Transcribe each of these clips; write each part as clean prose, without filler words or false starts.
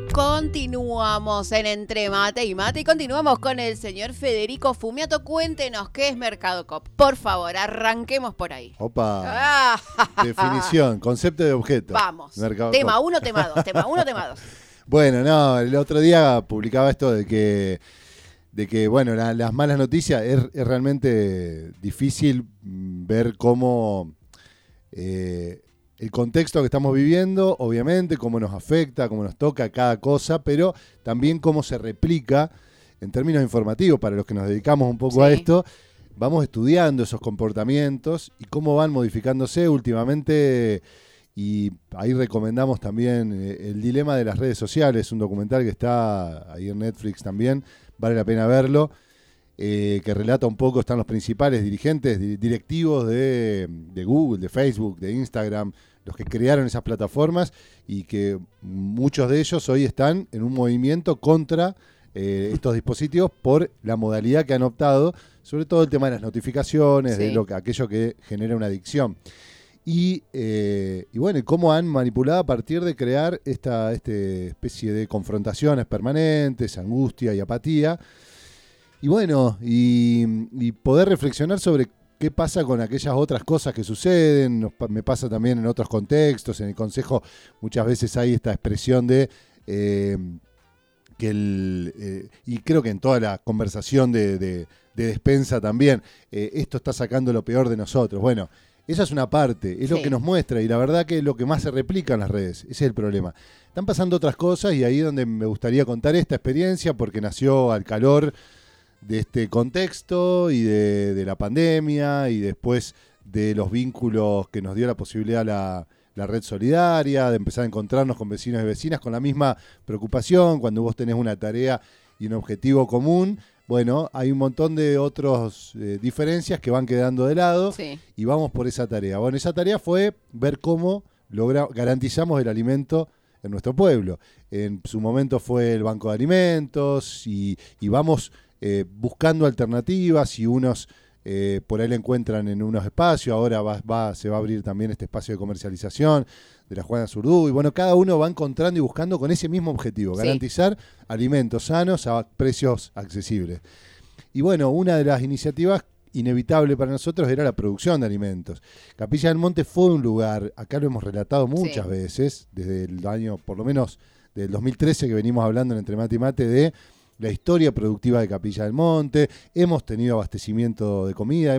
Continuamos en Entre Mate y Mate y continuamos con el señor Federico Fumiato. Cuéntenos qué es Mercado Coop. Por favor, arranquemos por ahí. Opa. Definición, concepto de objeto. Vamos. Mercado Tema Coop. 1, tema 2, tema 1, tema 2. Bueno, no, el otro día publicaba esto de que bueno, las malas noticias es realmente difícil ver cómo el contexto que estamos viviendo, obviamente, cómo nos afecta, cómo nos toca cada cosa, pero también cómo se replica en términos informativos. Para los que nos dedicamos un poco a esto, vamos estudiando esos comportamientos y cómo van modificándose últimamente. Y ahí recomendamos también El dilema de las redes sociales, un documental que está ahí en Netflix también, vale la pena verlo, que relata un poco, están los principales dirigentes, directivos de Google, de Facebook, de Instagram, los que crearon esas plataformas y que muchos de ellos hoy están en un movimiento contra estos dispositivos por la modalidad que han optado, sobre todo el tema de las notificaciones, de aquello que genera una adicción. Y bueno, cómo han manipulado a partir de crear esta especie de confrontaciones permanentes, angustia y apatía. Y bueno, y poder reflexionar sobre qué pasa con aquellas otras cosas que suceden. Me pasa también en otros contextos. En el consejo muchas veces hay esta expresión de y creo que en toda la conversación de despensa también, esto está sacando lo peor de nosotros. Bueno, esa es una parte, es lo que nos muestra, y la verdad que es lo que más se replica en las redes, ese es el problema. Están pasando otras cosas y ahí es donde me gustaría contar esta experiencia, porque nació al calor de este contexto y de la pandemia y después de los vínculos que nos dio la posibilidad la red solidaria, de empezar a encontrarnos con vecinos y vecinas con la misma preocupación, cuando vos tenés una tarea y un objetivo común. Bueno, hay un montón de otras diferencias que van quedando de lado y vamos por esa tarea. Bueno, esa tarea fue ver cómo garantizamos el alimento en nuestro pueblo. En su momento fue el Banco de Alimentos y vamos buscando alternativas y unos por ahí la encuentran en unos espacios. Ahora se va a abrir también este espacio de comercialización de la Juana Zurduy. Bueno, cada uno va encontrando y buscando con ese mismo objetivo, garantizar alimentos sanos a precios accesibles. Y bueno, una de las iniciativas inevitable para nosotros era la producción de alimentos. Capilla del Monte fue un lugar, acá lo hemos relatado muchas veces, desde el año, por lo menos del 2013 que venimos hablando en Entre Mate y Mate, de la historia productiva de Capilla del Monte. Hemos tenido abastecimiento de comida,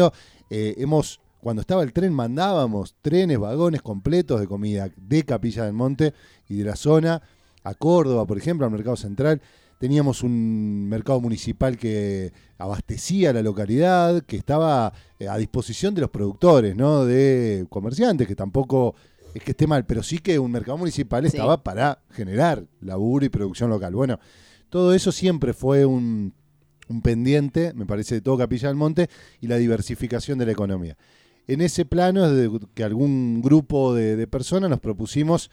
cuando estaba el tren mandábamos trenes, vagones completos de comida de Capilla del Monte y de la zona a Córdoba, por ejemplo, al Mercado Central. Teníamos un mercado municipal que abastecía la localidad, que estaba a disposición de los productores, ¿no? De comerciantes, que tampoco es que esté mal, pero sí que un mercado municipal estaba para generar laburo y producción local. Bueno, todo eso siempre fue un pendiente, me parece, de todo Capilla del Monte, y la diversificación de la economía. En ese plano es de que algún grupo de personas nos propusimos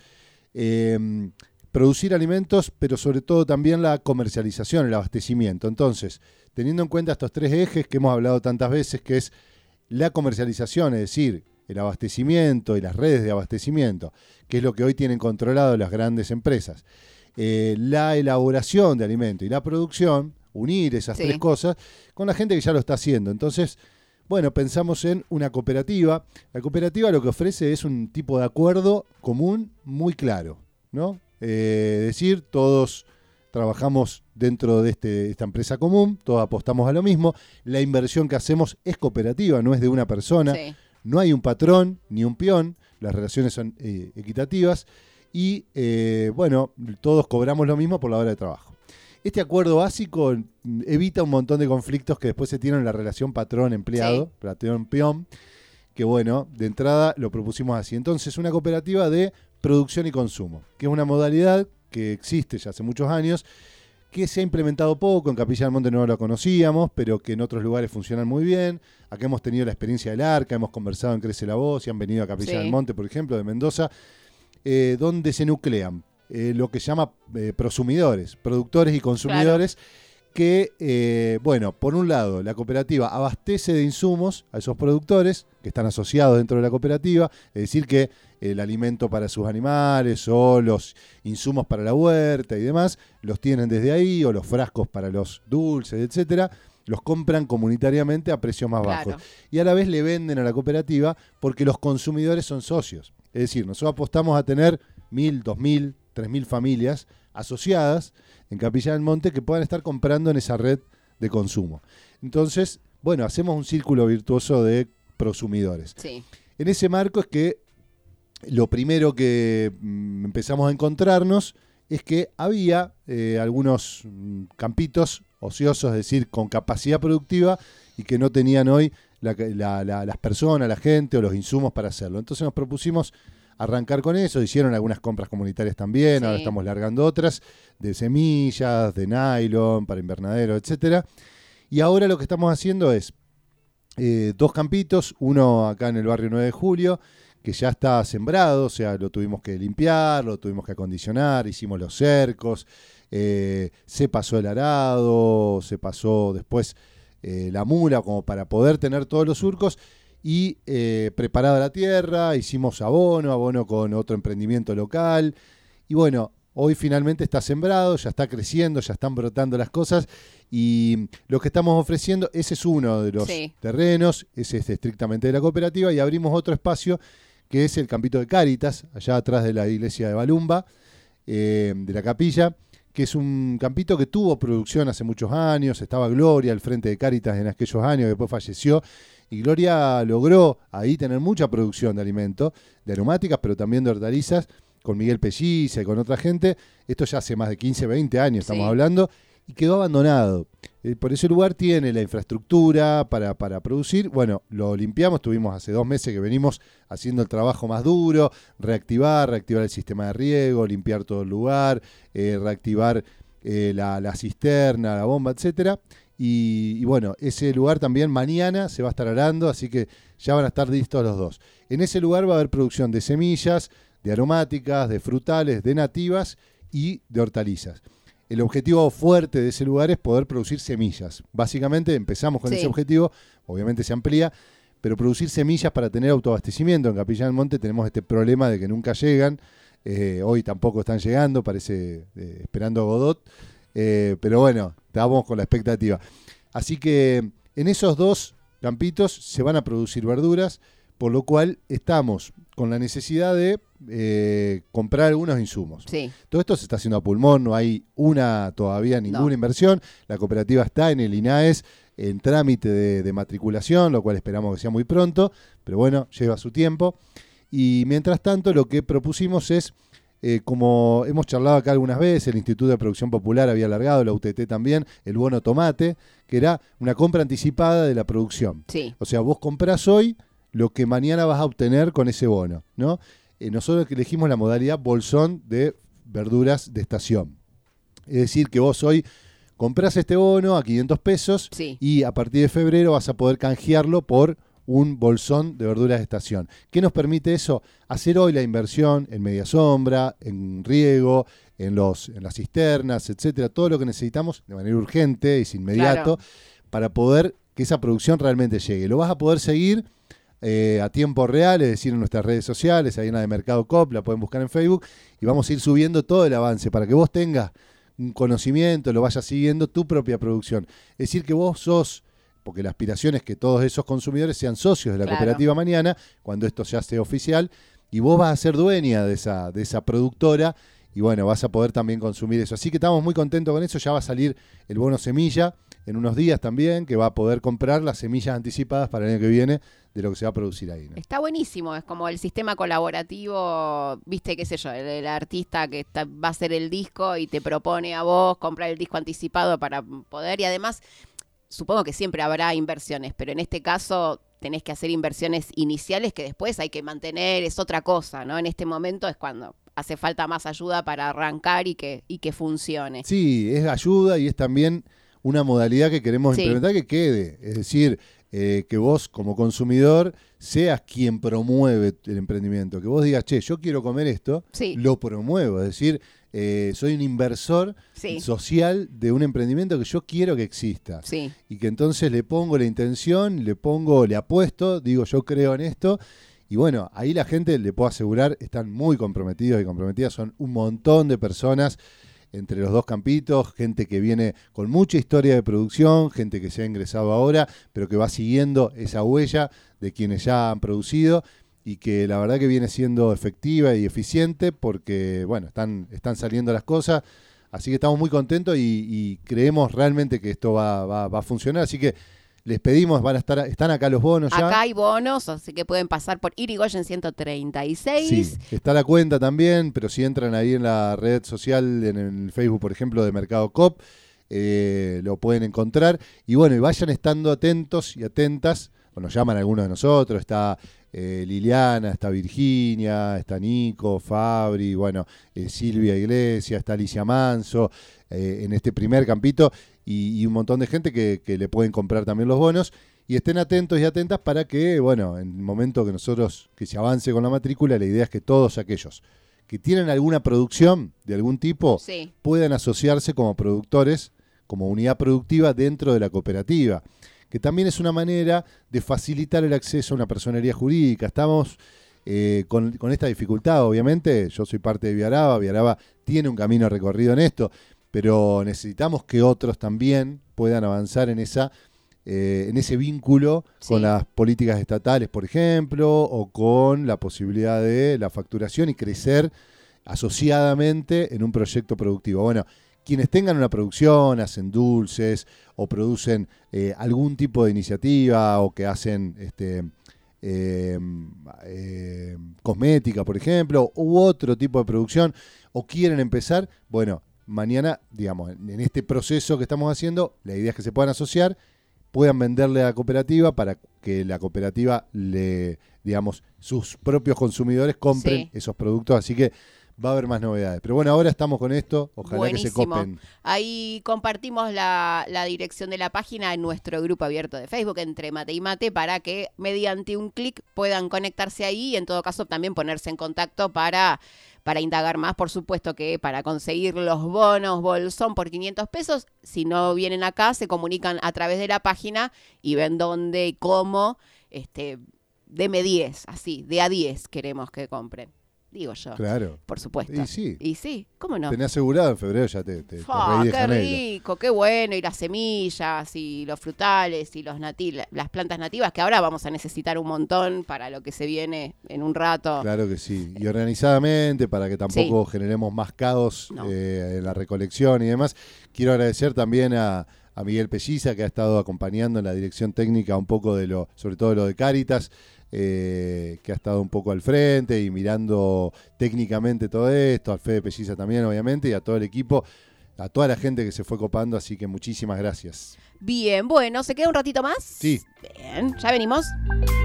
producir alimentos, pero sobre todo también la comercialización, el abastecimiento. Entonces, teniendo en cuenta estos tres ejes que hemos hablado tantas veces, que es la comercialización, es decir, el abastecimiento y las redes de abastecimiento, que es lo que hoy tienen controlado las grandes empresas, la elaboración de alimentos y la producción, unir esas tres cosas con la gente que ya lo está haciendo. Entonces, bueno, pensamos en una cooperativa. La cooperativa lo que ofrece es un tipo de acuerdo común muy claro, ¿no? Decir, todos trabajamos dentro de esta empresa común, todos apostamos a lo mismo, la inversión que hacemos es cooperativa, no es de una persona, no hay un patrón ni un peón, las relaciones son equitativas y, bueno, todos cobramos lo mismo por la hora de trabajo. Este acuerdo básico evita un montón de conflictos que después se tienen en la relación patrón-empleado, patrón-peón, que bueno, de entrada lo propusimos así. Entonces, una cooperativa de producción y consumo, que es una modalidad que existe ya hace muchos años, que se ha implementado poco, en Capilla del Monte no lo conocíamos, pero que en otros lugares funcionan muy bien. Acá hemos tenido la experiencia del Arca, hemos conversado en Crece la Voz y han venido a Capilla del Monte, por ejemplo, de Mendoza, donde se nuclean lo que se llama prosumidores, productores y consumidores, que, bueno, por un lado, la cooperativa abastece de insumos a esos productores que están asociados dentro de la cooperativa, es decir, que el alimento para sus animales o los insumos para la huerta y demás, los tienen desde ahí, o los frascos para los dulces, etcétera, los compran comunitariamente a precios más bajos. Y a la vez le venden a la cooperativa porque los consumidores son socios. Es decir, nosotros apostamos a tener 1.000, 2.000, 3.000 familias asociadas en Capilla del Monte que puedan estar comprando en esa red de consumo. Entonces, bueno, hacemos un círculo virtuoso de prosumidores. Sí. En ese marco es que lo primero que empezamos a encontrarnos es que había algunos campitos ociosos, es decir, con capacidad productiva y que no tenían hoy las personas, la gente o los insumos para hacerlo. Entonces nos propusimos arrancar con eso, hicieron algunas compras comunitarias también, sí. Ahora estamos largando otras, de semillas, de nylon, para invernadero, etcétera. Y ahora lo que estamos haciendo es 2 campitos, uno acá en el barrio 9 de Julio, que ya está sembrado, o sea, lo tuvimos que limpiar, lo tuvimos que acondicionar, hicimos los cercos, se pasó el arado, se pasó después la mula como para poder tener todos los surcos y preparada la tierra, hicimos abono con otro emprendimiento local y bueno, hoy finalmente está sembrado, ya está creciendo, ya están brotando las cosas y lo que estamos ofreciendo, ese es uno de los terrenos, ese es estrictamente de la cooperativa y abrimos otro espacio que es el campito de Cáritas, allá atrás de la iglesia de Balumba, de la capilla, que es un campito que tuvo producción hace muchos años, estaba Gloria al frente de Cáritas en aquellos años, después falleció, y Gloria logró ahí tener mucha producción de alimentos, de aromáticas, pero también de hortalizas, con Miguel Pelliza y con otra gente. Esto ya hace más de 15, 20 años estamos hablando, y quedó abandonado. Por ese lugar tiene la infraestructura para producir. Bueno, lo limpiamos, tuvimos hace 2 meses que venimos haciendo el trabajo más duro, reactivar el sistema de riego, limpiar todo el lugar, reactivar la cisterna, la bomba, etcétera. Y bueno, ese lugar también mañana se va a estar arando, así que ya van a estar listos los 2. En ese lugar va a haber producción de semillas, de aromáticas, de frutales, de nativas y de hortalizas. El objetivo fuerte de ese lugar es poder producir semillas. Básicamente empezamos con ese objetivo, obviamente se amplía, pero producir semillas para tener autoabastecimiento. En Capilla del Monte tenemos este problema de que nunca llegan, hoy tampoco están llegando, parece esperando a Godot, pero bueno, estamos con la expectativa. Así que en esos 2 campitos se van a producir verduras, por lo cual estamos con la necesidad de comprar algunos insumos. Sí. Todo esto se está haciendo a pulmón, no hay todavía ninguna inversión. La cooperativa está en el INAES en trámite de matriculación, lo cual esperamos que sea muy pronto, pero bueno, lleva su tiempo. Y mientras tanto, lo que propusimos es, como hemos charlado acá algunas veces, el Instituto de Producción Popular había alargado, la UTT también, el bono tomate, que era una compra anticipada de la producción. Sí. O sea, vos comprás hoy lo que mañana vas a obtener con ese bono, ¿no? Nosotros elegimos la modalidad bolsón de verduras de estación. Es decir, que vos hoy comprás este bono a 500 pesos y a partir de febrero vas a poder canjearlo por un bolsón de verduras de estación. ¿Qué nos permite eso? Hacer hoy la inversión en media sombra, en riego, en las cisternas, etcétera, todo lo que necesitamos de manera urgente y sin inmediato para poder que esa producción realmente llegue. Lo vas a poder seguir a tiempo real, es decir, en nuestras redes sociales, hay una de Mercado Coop, la pueden buscar en Facebook, y vamos a ir subiendo todo el avance para que vos tengas un conocimiento, lo vayas siguiendo tu propia producción. Es decir, que vos sos, porque la aspiración es que todos esos consumidores sean socios de la cooperativa mañana, cuando esto ya sea oficial, y vos vas a ser dueña de esa productora, y bueno, vas a poder también consumir eso. Así que estamos muy contentos con eso, ya va a salir el bono semilla en unos días también, que va a poder comprar las semillas anticipadas para el año que viene de lo que se va a producir ahí, ¿no? Está buenísimo, es como el sistema colaborativo, viste, qué sé yo, el artista que va a hacer el disco y te propone a vos comprar el disco anticipado para poder, y además, supongo que siempre habrá inversiones, pero en este caso tenés que hacer inversiones iniciales que después hay que mantener, es otra cosa, ¿no? En este momento es cuando hace falta más ayuda para arrancar y que funcione. Sí, es ayuda y es también una modalidad que queremos implementar que quede, es decir, que vos como consumidor seas quien promueve el emprendimiento, que vos digas, che, yo quiero comer esto, Sí. lo promuevo, es decir, soy un inversor Sí. social de un emprendimiento que yo quiero que exista. Sí. Y que entonces le pongo la intención, le apuesto, digo, yo creo en esto. Y bueno, ahí la gente, le puedo asegurar, están muy comprometidos y comprometidas, son un montón de personas entre los dos campitos, gente que viene con mucha historia de producción, gente que se ha ingresado ahora, pero que va siguiendo esa huella de quienes ya han producido y que la verdad que viene siendo efectiva y eficiente porque, bueno, están saliendo las cosas, así que estamos muy contentos y creemos realmente que esto va a funcionar, así que les pedimos, están acá los bonos ya. Acá hay bonos, así que pueden pasar por Irigoyen 136. Sí, está la cuenta también, pero si entran ahí en la red social, en el Facebook, por ejemplo, de Mercado Coop, lo pueden encontrar. Y bueno, y vayan estando atentos y atentas. Bueno, llaman a algunos de nosotros, está Liliana, está Virginia, está Nico, Fabri, bueno, Silvia Iglesias, está Alicia Manso, en este primer campito. Y un montón de gente que le pueden comprar también los bonos y estén atentos y atentas para que, bueno, en el momento que se avance con la matrícula, la idea es que todos aquellos que tienen alguna producción de algún tipo Sí. puedan asociarse como productores, como unidad productiva dentro de la cooperativa, que también es una manera de facilitar el acceso a una personería jurídica. Estamos con esta dificultad, obviamente. Yo soy parte de Viaraba tiene un camino recorrido en esto, pero necesitamos que otros también puedan avanzar en ese vínculo con las políticas estatales, por ejemplo, o con la posibilidad de la facturación y crecer asociadamente en un proyecto productivo. Bueno, quienes tengan una producción, hacen dulces o producen algún tipo de iniciativa o que hacen cosmética, por ejemplo, u otro tipo de producción, o quieren empezar, bueno, mañana, digamos, en este proceso que estamos haciendo, la idea es que se puedan asociar, puedan venderle a la cooperativa para que la cooperativa sus propios consumidores compren esos productos, así que va a haber más novedades. Pero bueno, ahora estamos con esto, ojalá Buenísimo. que se copen. Ahí compartimos la dirección de la página en nuestro grupo abierto de Facebook, Entre Mate y Mate, para que mediante un clic puedan conectarse ahí y en todo caso también ponerse en contacto para indagar más. Por supuesto que para conseguir los bonos bolsón por 500 pesos, si no vienen acá, se comunican a través de la página y ven dónde y cómo, deme 10, así, de a 10 queremos que compren. Digo yo. Claro. Por supuesto. Y sí, ¿cómo no? Tenés asegurado en febrero, ya te reí de ¡Qué Janela. rico! ¡Qué bueno! Y las semillas, y los frutales, y las plantas nativas, que ahora vamos a necesitar un montón para lo que se viene en un rato. Claro que sí. Y organizadamente, para que tampoco generemos más caos en la recolección y demás, quiero agradecer también a Miguel Pelliza, que ha estado acompañando en la dirección técnica un poco sobre todo de lo de Cáritas, que ha estado un poco al frente y mirando técnicamente todo esto, al Fede Pelliza también, obviamente, y a todo el equipo, a toda la gente que se fue copando, así que muchísimas gracias. Bien, bueno, ¿se queda un ratito más? Sí. Bien, ya venimos.